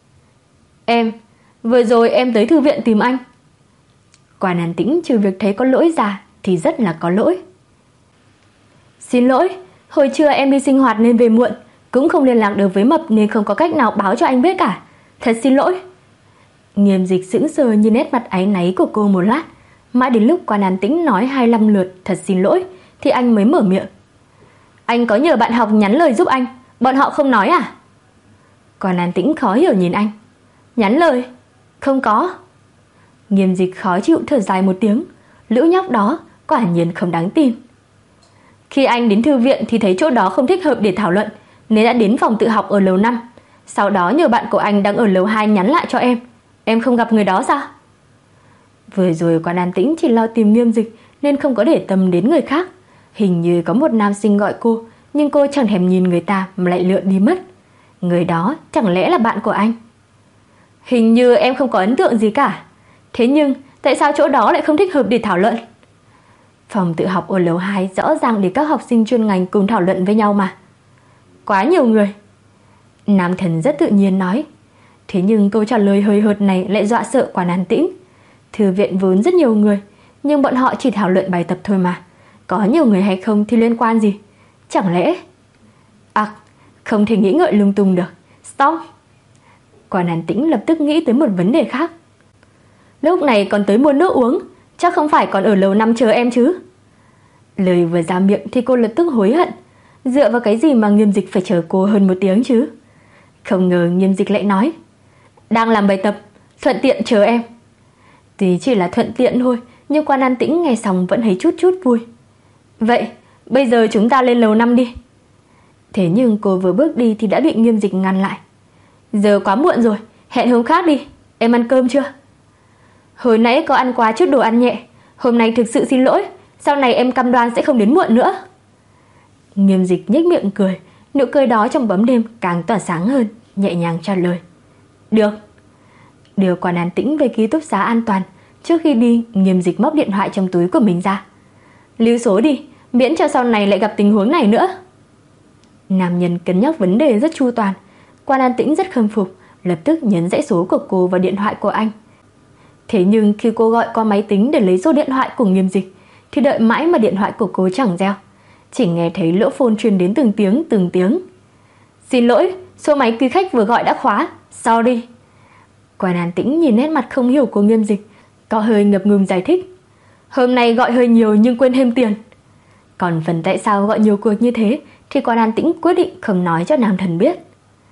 Em, vừa rồi em tới thư viện tìm anh. Quan An Tĩnh trừ việc thấy có lỗi ra thì rất là có lỗi. Xin lỗi, hồi trưa em đi sinh hoạt nên về muộn, cũng không liên lạc được với Mập nên không có cách nào báo cho anh biết cả. Thật xin lỗi. Nghiêm Dịch sững sờ nhìn nét mặt áy náy của cô một lát, mãi đến lúc Quan An Tĩnh nói hai mươi lăm lượt thật xin lỗi thì anh mới mở miệng. Anh có nhờ bạn học nhắn lời giúp anh, bọn họ không nói à? Quan An Tĩnh khó hiểu nhìn anh. Nhắn lời? Không có. Nghiêm Dịch khó chịu thở dài một tiếng. Lũ nhóc đó quả nhiên không đáng tin. Khi anh đến thư viện thì thấy chỗ đó không thích hợp để thảo luận, nên đã đến phòng tự học ở lầu năm. Sau đó nhờ bạn của anh đang ở lầu hai nhắn lại cho em. Em không gặp người đó sao? Vừa rồi Quan An Tĩnh chỉ lo tìm Nghiêm Dịch nên không có để tâm đến người khác. Hình như có một nam sinh gọi cô, nhưng cô chẳng thèm nhìn người ta mà lại lượn đi mất. Người đó chẳng lẽ là bạn của anh? Hình như em không có ấn tượng gì cả. Thế nhưng tại sao chỗ đó lại không thích hợp để thảo luận? Phòng tự học ở lầu hai rõ ràng để các học sinh chuyên ngành cùng thảo luận với nhau mà. Quá nhiều người. Nam thần rất tự nhiên nói. Thế nhưng câu trả lời hơi hợt này lại dọa sợ Quan An Tĩnh. Thư viện vốn rất nhiều người, nhưng bọn họ chỉ thảo luận bài tập thôi mà. Có nhiều người hay không thì liên quan gì? Chẳng lẽ... À, không thể nghĩ ngợi lung tung được. Stop. Quan An Tĩnh lập tức nghĩ tới một vấn đề khác. Lúc này còn tới mua nước uống, chắc không phải còn ở lầu năm chờ em chứ? Lời vừa ra miệng thì cô lập tức hối hận. Dựa vào cái gì mà Nghiêm Dịch phải chờ cô hơn một tiếng chứ? Không ngờ Nghiêm Dịch lại nói, đang làm bài tập, thuận tiện chờ em. Tuy chỉ là thuận tiện thôi, nhưng Quan An Tĩnh nghe xong vẫn thấy chút chút vui. Vậy, bây giờ chúng ta lên lầu năm đi. Thế nhưng cô vừa bước đi thì đã bị Nghiêm Dịch ngăn lại. Giờ quá muộn rồi, hẹn hôm khác đi. Em ăn cơm chưa? Hồi nãy có ăn quá chút đồ ăn nhẹ. Hôm nay thực sự xin lỗi, sau này em cam đoan sẽ không đến muộn nữa. Nghiêm Dịch nhếch miệng cười, nụ cười đó trong bóng đêm càng tỏa sáng hơn, nhẹ nhàng trả lời. Được. Đưa Quan An Tĩnh về ký túc xá an toàn. Trước khi đi, Nghiêm Dịch móc điện thoại trong túi của mình ra. Lưu số đi, miễn cho sau này lại gặp tình huống này nữa. Nam nhân cân nhắc vấn đề rất chu toàn. Quan An Tĩnh rất khâm phục, lập tức nhấn dãy số của cô vào điện thoại của anh. Thế nhưng khi cô gọi qua máy tính để lấy số điện thoại của Nghiêm Dịch thì đợi mãi mà điện thoại của cô chẳng reo, chỉ nghe thấy lỗ phone truyền đến từng tiếng từng tiếng. Xin lỗi, số máy quý khách vừa gọi đã khóa, sorry. Quan An Tĩnh nhìn nét mặt không hiểu của Nghiêm Dịch, có hơi ngập ngừng giải thích. Hôm nay gọi hơi nhiều nhưng quên thêm tiền. Còn phần tại sao gọi nhiều cuộc như thế thì Quan An Tĩnh quyết định không nói cho Nam Thần biết.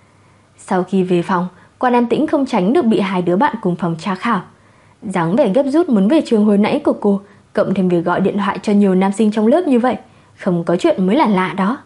Sau khi về phòng, Quan An Tĩnh không tránh được bị hai đứa bạn cùng phòng tra khảo. Dáng vẻ gấp rút muốn về trường hồi nãy của cô, cộng thêm việc gọi điện thoại cho nhiều nam sinh trong lớp như vậy, không có chuyện mới là lạ đó.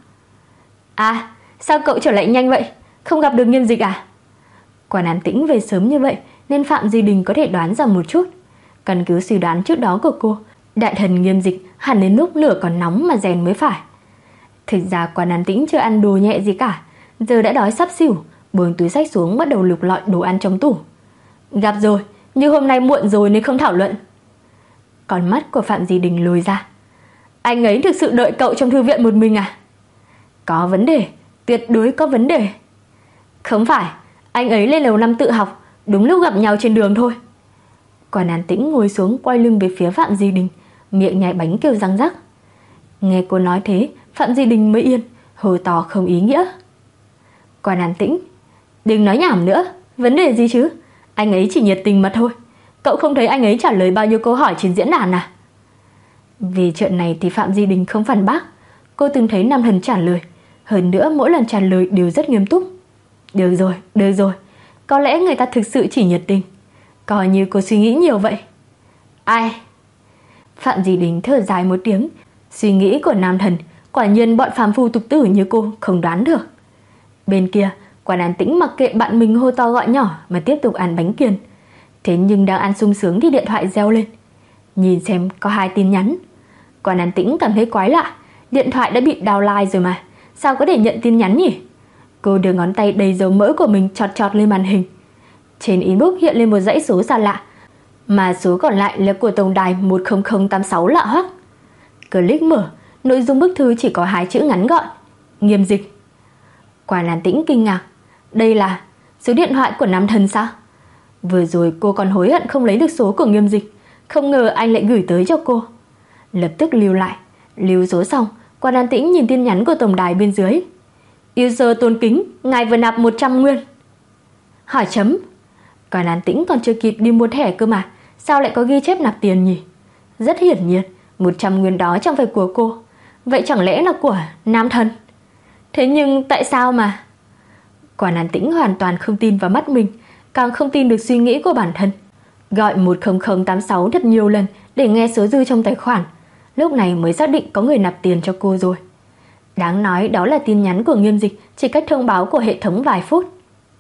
À, sao cậu trở lại nhanh vậy? Không gặp được Nghiêm Dịch à? Quan An Tĩnh về sớm như vậy nên Phạm Di Đình có thể đoán ra một chút. Căn cứ suy đoán trước đó của cô, đại thần Nghiêm Dịch hẳn đến lúc lửa còn nóng mà rèn mới phải. Thực ra Quan An Tĩnh chưa ăn đồ nhẹ gì cả, giờ đã đói sắp xỉu, buông túi xách xuống bắt đầu lục lọi đồ ăn trong tủ. Gặp rồi, nhưng hôm nay muộn rồi nên không thảo luận. Con mắt của Phạm Di Đình lồi ra. Anh ấy thực sự đợi cậu trong thư viện một mình à? Có vấn đề, tuyệt đối có vấn đề. Không phải, anh ấy lên lầu năm tự học, đúng lúc gặp nhau trên đường thôi. Quan An Tĩnh ngồi xuống quay lưng về phía Phạm Di Đình, miệng nhai bánh kêu răng rắc. Nghe cô nói thế, Phạm Di Đình mới yên, hô to không ý nghĩa. Quan An Tĩnh, đừng nói nhảm nữa, vấn đề gì chứ? Anh ấy chỉ nhiệt tình mà thôi. Cậu không thấy anh ấy trả lời bao nhiêu câu hỏi trên diễn đàn à? Vì chuyện này thì Phạm Di Đình không phản bác. Cô từng thấy Nam Thần trả lời, hơn nữa mỗi lần trả lời đều rất nghiêm túc. Được rồi, được rồi, có lẽ người ta thực sự chỉ nhiệt tình, coi như cô suy nghĩ nhiều vậy. Ai? Phạm Di Đình thở dài một tiếng. Suy nghĩ của Nam Thần quả nhiên bọn phàm phu tục tử như cô không đoán được. Bên kia, Quan An Tĩnh mặc kệ bạn mình hô to gọi nhỏ mà tiếp tục ăn bánh kiền. Thế nhưng đang ăn sung sướng thì điện thoại reo lên. Nhìn xem có hai tin nhắn. Quan An Tĩnh cảm thấy quái lạ, điện thoại đã bị downline rồi mà, sao có thể nhận tin nhắn nhỉ? Cô đưa ngón tay đầy dầu mỡ của mình chọt chọt lên màn hình. Trên inbox hiện lên một dãy số xa lạ, mà số còn lại là của tổng đài một không không tám sáu lạ hoắc. Click mở, nội dung bức thư chỉ có hai chữ ngắn gọn: Nghiêm Dịch. Quan An Tĩnh kinh ngạc, đây là số điện thoại của Nam Thần sao? Vừa rồi cô còn hối hận không lấy được số của Nghiêm Dịch, không ngờ anh lại gửi tới cho cô. Lập tức lưu lại, lưu số xong, Quan An Tĩnh nhìn tin nhắn của tổng đài bên dưới. User tôn kính, ngài vừa nạp một trăm nguyên. Hỏi chấm. Quan An Tĩnh còn chưa kịp đi mua thẻ cơ mà, sao lại có ghi chép nạp tiền nhỉ? Rất hiển nhiên, một trăm nguyên đó chẳng phải của cô. Vậy chẳng lẽ là của Nam Thần? Thế nhưng tại sao mà? Quan An Tĩnh hoàn toàn không tin vào mắt mình, càng không tin được suy nghĩ của bản thân. Gọi một không không tám sáu thật nhiều lần để nghe số dư trong tài khoản, lúc này mới xác định có người nạp tiền cho cô rồi. Đáng nói đó là tin nhắn của Nghiêm Dịch chỉ cách thông báo của hệ thống vài phút.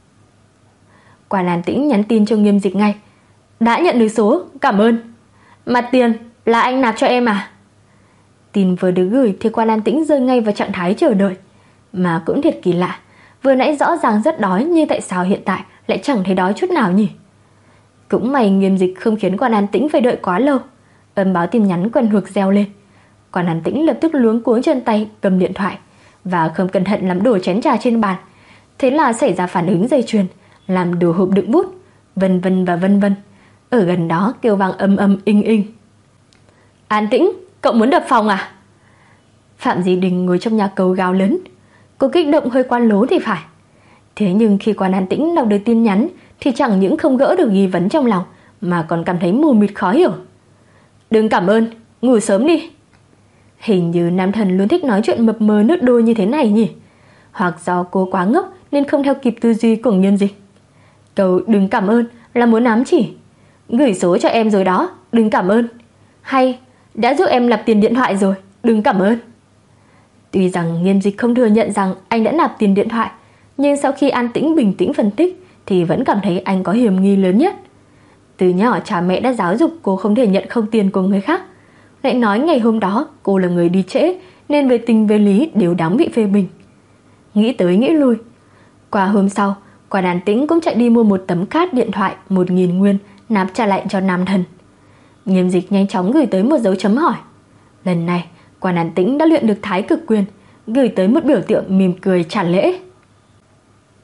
Quan An Tĩnh nhắn tin cho Nghiêm Dịch ngay. Đã nhận được số, cảm ơn. Mặt tiền là anh nạp cho em à? Tin vừa được gửi thì Quan An Tĩnh rơi ngay vào trạng thái chờ đợi. Mà cũng thiệt kỳ lạ, vừa nãy rõ ràng rất đói nhưng tại sao hiện tại lại chẳng thấy đói chút nào nhỉ? Cũng may Nghiêm Dịch không khiến Quan An Tĩnh phải đợi quá lâu. Âm báo tin nhắn quen thuộc reo lên. Quan An Tĩnh lập tức luống cuống chân tay cầm điện thoại và không cẩn thận làm đổ chén trà trên bàn. Thế là xảy ra phản ứng dây chuyền, làm đổ hộp đựng bút, vân vân và vân vân. Ở gần đó kêu vang âm âm inh inh. An Tĩnh, cậu muốn đập phòng à? Phạm Di Đình ngồi trong nhà cầu gào lớn. Cô kích động hơi quá lố thì phải. Thế nhưng khi Quan An Tĩnh đọc được tin nhắn thì chẳng những không gỡ được nghi vấn trong lòng mà còn cảm thấy mù mịt khó hiểu. Đừng cảm ơn, ngủ sớm đi. Hình như Nam Thần luôn thích nói chuyện mập mờ nước đôi như thế này nhỉ? Hoặc do cô quá ngốc nên không theo kịp tư duy của Nghiêm Dịch. Câu đừng cảm ơn là muốn ám chỉ gửi số cho em rồi đó, đừng cảm ơn. Hay đã giúp em nạp tiền điện thoại rồi, đừng cảm ơn. Tuy rằng Nghiêm Dịch không thừa nhận rằng anh đã nạp tiền điện thoại, nhưng sau khi An Tĩnh bình tĩnh phân tích thì vẫn cảm thấy anh có hiểm nghi lớn nhất. Từ nhỏ cha mẹ đã giáo dục cô không thể nhận không tiền của người khác. Lại nói ngày hôm đó cô là người đi trễ nên về tình về lý đều đáng bị phê bình. Nghĩ tới nghĩ lui, qua hôm sau Quan An Tĩnh cũng chạy đi mua một tấm card điện thoại một nghìn nguyên nạp trả lại cho Nam Thần. Nghiêm Dịch nhanh chóng gửi tới một dấu chấm hỏi. Lần này Quan An Tĩnh đã luyện được thái cực quyền, gửi tới một biểu tượng mỉm cười trả lễ.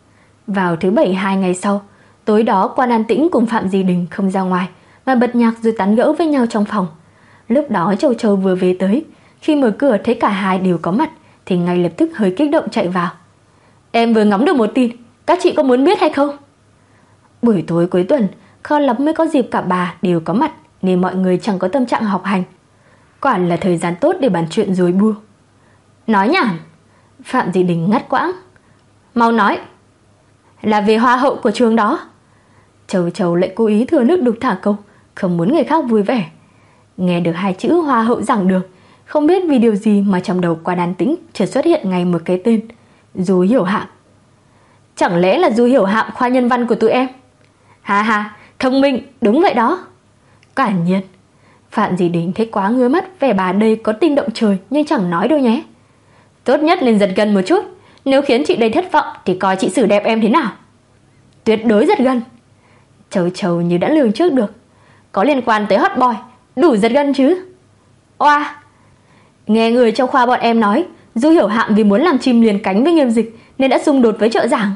Vào thứ bảy hai ngày sau, tối đó Quan An Tĩnh cùng Phạm Di Đình không ra ngoài mà bật nhạc rồi tán gẫu với nhau trong phòng. Lúc đó Châu Châu vừa về tới, khi mở cửa thấy cả hai đều có mặt thì ngay lập tức hơi kích động chạy vào. Em vừa ngắm được một tin, các chị có muốn biết hay không? Buổi tối cuối tuần, khó lắm mới có dịp cả bà đều có mặt nên mọi người chẳng có tâm trạng học hành. Quả là thời gian tốt để bàn chuyện rồi bua. Nói nhảm, Phạm Di Đình ngắt quãng. Mau nói. Là về hoa hậu của trường đó. Châu Châu lại cố ý thừa nước đục thả câu, không muốn người khác vui vẻ. Nghe được hai chữ hoa hậu giảng đường, không biết vì điều gì mà trong đầu Quan An Tĩnh chợt xuất hiện ngay một cái tên, Du Hiểu Hạm. Chẳng lẽ là Du Hiểu Hạm khoa nhân văn của tụi em? Ha ha, thông minh, đúng vậy đó. Quả nhiên, Phạm Di Đình thấy quá ngứa mắt, vẻ bà đây có tin động trời nhưng chẳng nói đâu nhé. Tốt nhất nên giật gân một chút, nếu khiến chị đây thất vọng thì coi chị xử đẹp em thế nào. Tuyệt đối giật gân. Châu Châu như đã lường trước được. Có liên quan tới hot boy, đủ giật gân chứ. Oa, nghe người trong khoa bọn em nói Du Hiểu Hạm vì muốn làm chim liền cánh với Nghiêm Dịch nên đã xung đột với trợ giảng.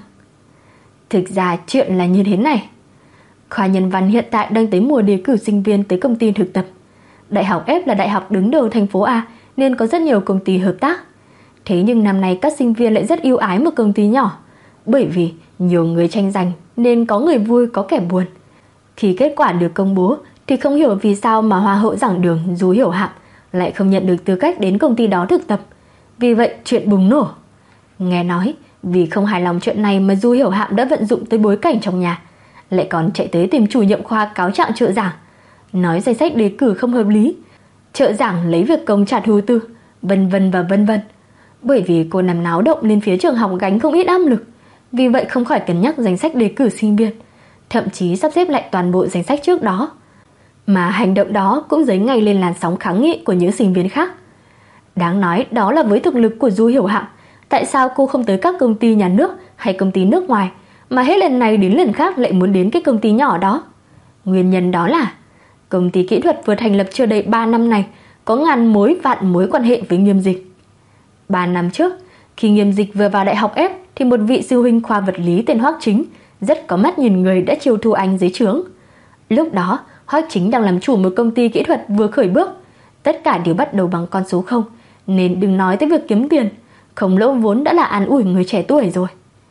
Thực ra chuyện là như thế này. Khoa nhân văn hiện tại đang tới mùa đề cử sinh viên tới công ty thực tập. Đại học F là đại học đứng đầu thành phố A nên có rất nhiều công ty hợp tác. Thế nhưng năm nay các sinh viên lại rất yêu ái một công ty nhỏ, bởi vì nhiều người tranh giành nên có người vui có kẻ buồn. Khi kết quả được công bố thì không hiểu vì sao mà hoa hậu giảng đường Du Hiểu Hạm lại không nhận được tư cách đến công ty đó thực tập. Vì vậy chuyện bùng nổ. Nghe nói vì không hài lòng chuyện này mà Du Hiểu Hạm đã vận dụng tới bối cảnh trong nhà, lại còn chạy tới tìm chủ nhiệm khoa cáo trạng trợ giảng, nói danh sách đề cử không hợp lý, trợ giảng lấy việc công trả thù tư, vân vân và vân vân. Bởi vì cô làm náo động nên phía trường học gánh không ít áp lực, vì vậy không khỏi cân nhắc danh sách đề cử sinh viên, thậm chí sắp xếp lại toàn bộ danh sách trước đó. Mà hành động đó cũng dấy ngay lên làn sóng kháng nghị của những sinh viên khác. Đáng nói đó là với thực lực của Du Hiểu Hạm, tại sao cô không tới các công ty nhà nước hay công ty nước ngoài, mà hết lần này đến lần khác lại muốn đến cái công ty nhỏ đó? Nguyên nhân đó là công ty kỹ thuật vừa thành lập chưa đầy ba năm này có ngàn mối vạn mối quan hệ với Nghiêm Dịch. ba năm trước, khi Nghiêm Dịch vừa vào đại học F thì một vị sư huynh khoa vật lý tên Hoắc Chính rất có mắt nhìn người đã chiêu thu anh dưới trướng. Lúc đó, Hoắc Chính đang làm chủ một công ty kỹ thuật vừa khởi bước, tất cả đều bắt đầu bằng con số không, nên đừng nói tới việc kiếm tiền, không lỗ vốn đã là an ủi người trẻ tuổi rồi.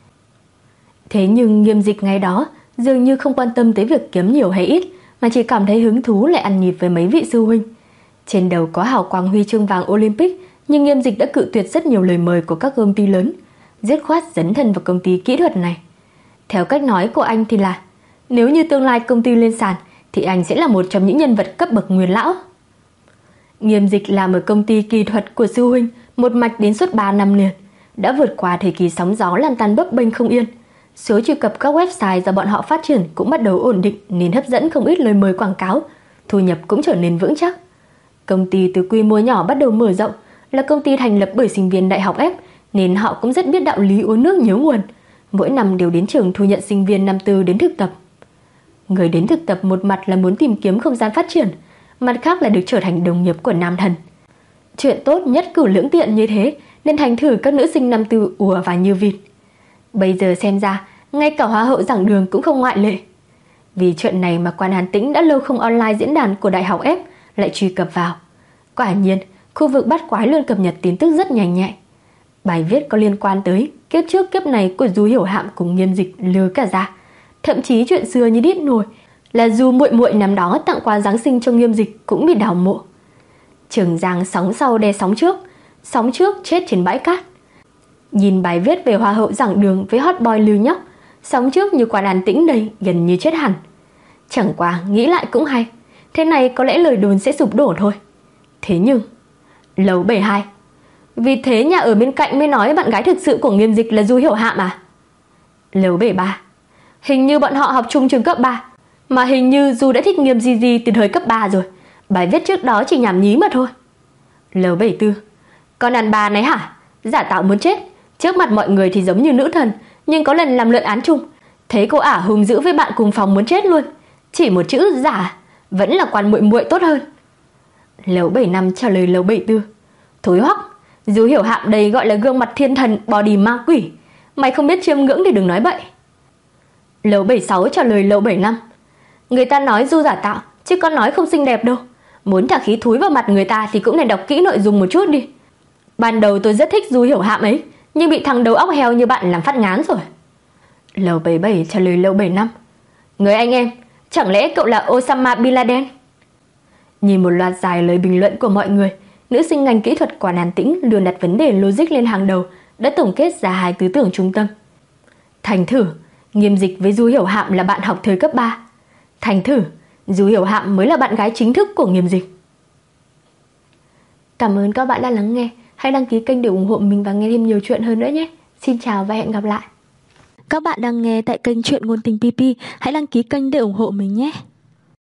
Thế nhưng Nghiêm Dịch ngày đó dường như không quan tâm tới việc kiếm nhiều hay ít, mà chỉ cảm thấy hứng thú lại ăn nhịp với mấy vị sư huynh. Trên đầu có hào quang huy chương vàng Olympic, nhưng Nghiêm Dịch đã cự tuyệt rất nhiều lời mời của các công ty lớn, dứt khoát dấn thân vào công ty kỹ thuật này. Theo cách nói của anh thì là, nếu như tương lai công ty lên sàn thì anh sẽ là một trong những nhân vật cấp bậc nguyên lão. Nghiêm Dịch làm ở công ty kỹ thuật của sư huynh một mạch đến suốt ba năm liền, đã vượt qua thời kỳ sóng gió lan tan bấp bênh không yên. Số truy cập các website do bọn họ phát triển cũng bắt đầu ổn định nên hấp dẫn không ít lời mời quảng cáo, thu nhập cũng trở nên vững chắc. Công ty từ quy mô nhỏ bắt đầu mở rộng, là công ty thành lập bởi sinh viên đại học F nên họ cũng rất biết đạo lý uống nước nhớ nguồn. Mỗi năm đều đến trường thu nhận sinh viên năm tư đến thực tập. Người đến thực tập một mặt là muốn tìm kiếm không gian phát triển, mặt khác là được trở thành đồng nghiệp của nam thần. Chuyện tốt nhất cử lưỡng tiện như thế nên thành thử các nữ sinh năm tư ùa vào như vịt. Bây giờ xem ra, ngay cả hoa hậu giảng đường cũng không ngoại lệ. Vì chuyện này mà Quan An Tĩnh đã lâu không online diễn đàn của đại học F lại truy cập vào. Quả nhiên, khu vực bắt quái luôn cập nhật tin tức rất nhanh nhạy. Bài viết có liên quan tới kiếp trước kiếp này của Du Hiểu Hạm cùng Nghiêm Dịch lừa cả ra. Thậm chí chuyện xưa như đít nổi là dù muội muội năm đó tặng quà Giáng sinh cho Nghiêm Dịch cũng bị đào mộ. Trường Giang sóng sau đè sóng trước, sóng trước chết trên bãi cát. Nhìn bài viết về hoa hậu giảng đường với hot boy lưu nhóc, sóng trước như Quan An Tĩnh đây gần như chết hẳn. Chẳng qua nghĩ lại cũng hay, thế này có lẽ lời đồn sẽ sụp đổ thôi. Thế nhưng Lầu bảy hai, vì thế nhà ở bên cạnh mới nói bạn gái thực sự của Nghiêm Dịch là Du Hiểu Hạm à? Lầu bảy ba, hình như bọn họ học chung trường cấp ba, mà hình như Du đã thích Nghiêm Di Di từ thời cấp ba rồi, bài viết trước đó chỉ nhảm nhí mà thôi. Lầu bảy tư, con đàn bà này hả? Giả tạo muốn chết, trước mặt mọi người thì giống như nữ thần, nhưng có lần làm luận án chung, thấy cô ả hung dữ với bạn cùng phòng muốn chết luôn. Chỉ một chữ giả, vẫn là Quan muội muội tốt hơn. Lầu bảy năm trả lời lầu bảy tư, thối hoắc, Du Hiểu Hạm đây gọi là gương mặt thiên thần body ma quỷ, mày không biết chiêm ngưỡng thì đừng nói bậy. Lầu bảy sáu trả lời lầu bảy năm. Người ta nói Du giả tạo, chứ con nói không xinh đẹp đâu. Muốn thả khí thúi vào mặt người ta thì cũng nên đọc kỹ nội dung một chút đi. Ban đầu tôi rất thích Du Hiểu Hạm ấy, nhưng bị thằng đầu óc heo như bạn làm phát ngán rồi. Lầu bảy bảy trả lời lầu bảy năm. Người anh em, chẳng lẽ cậu là Osama Bin Laden? Nhìn một loạt dài lời bình luận của mọi người, nữ sinh ngành kỹ thuật Quán An Tĩnh luôn đặt vấn đề logic lên hàng đầu, đã tổng kết ra hai tứ tưởng trung tâm. Thành thử, Nghiêm Dịch với Du Hiểu Hạm là bạn học thời cấp ba. Thành thử, Du Hiểu Hạm mới là bạn gái chính thức của Nghiêm Dịch. Cảm ơn các bạn đã lắng nghe. Hãy đăng ký kênh để ủng hộ mình và nghe thêm nhiều chuyện hơn nữa nhé. Xin chào và hẹn gặp lại. Các bạn đang nghe tại kênh Chuyện Ngôn Tình pê pê. Hãy đăng ký kênh để ủng hộ mình nhé.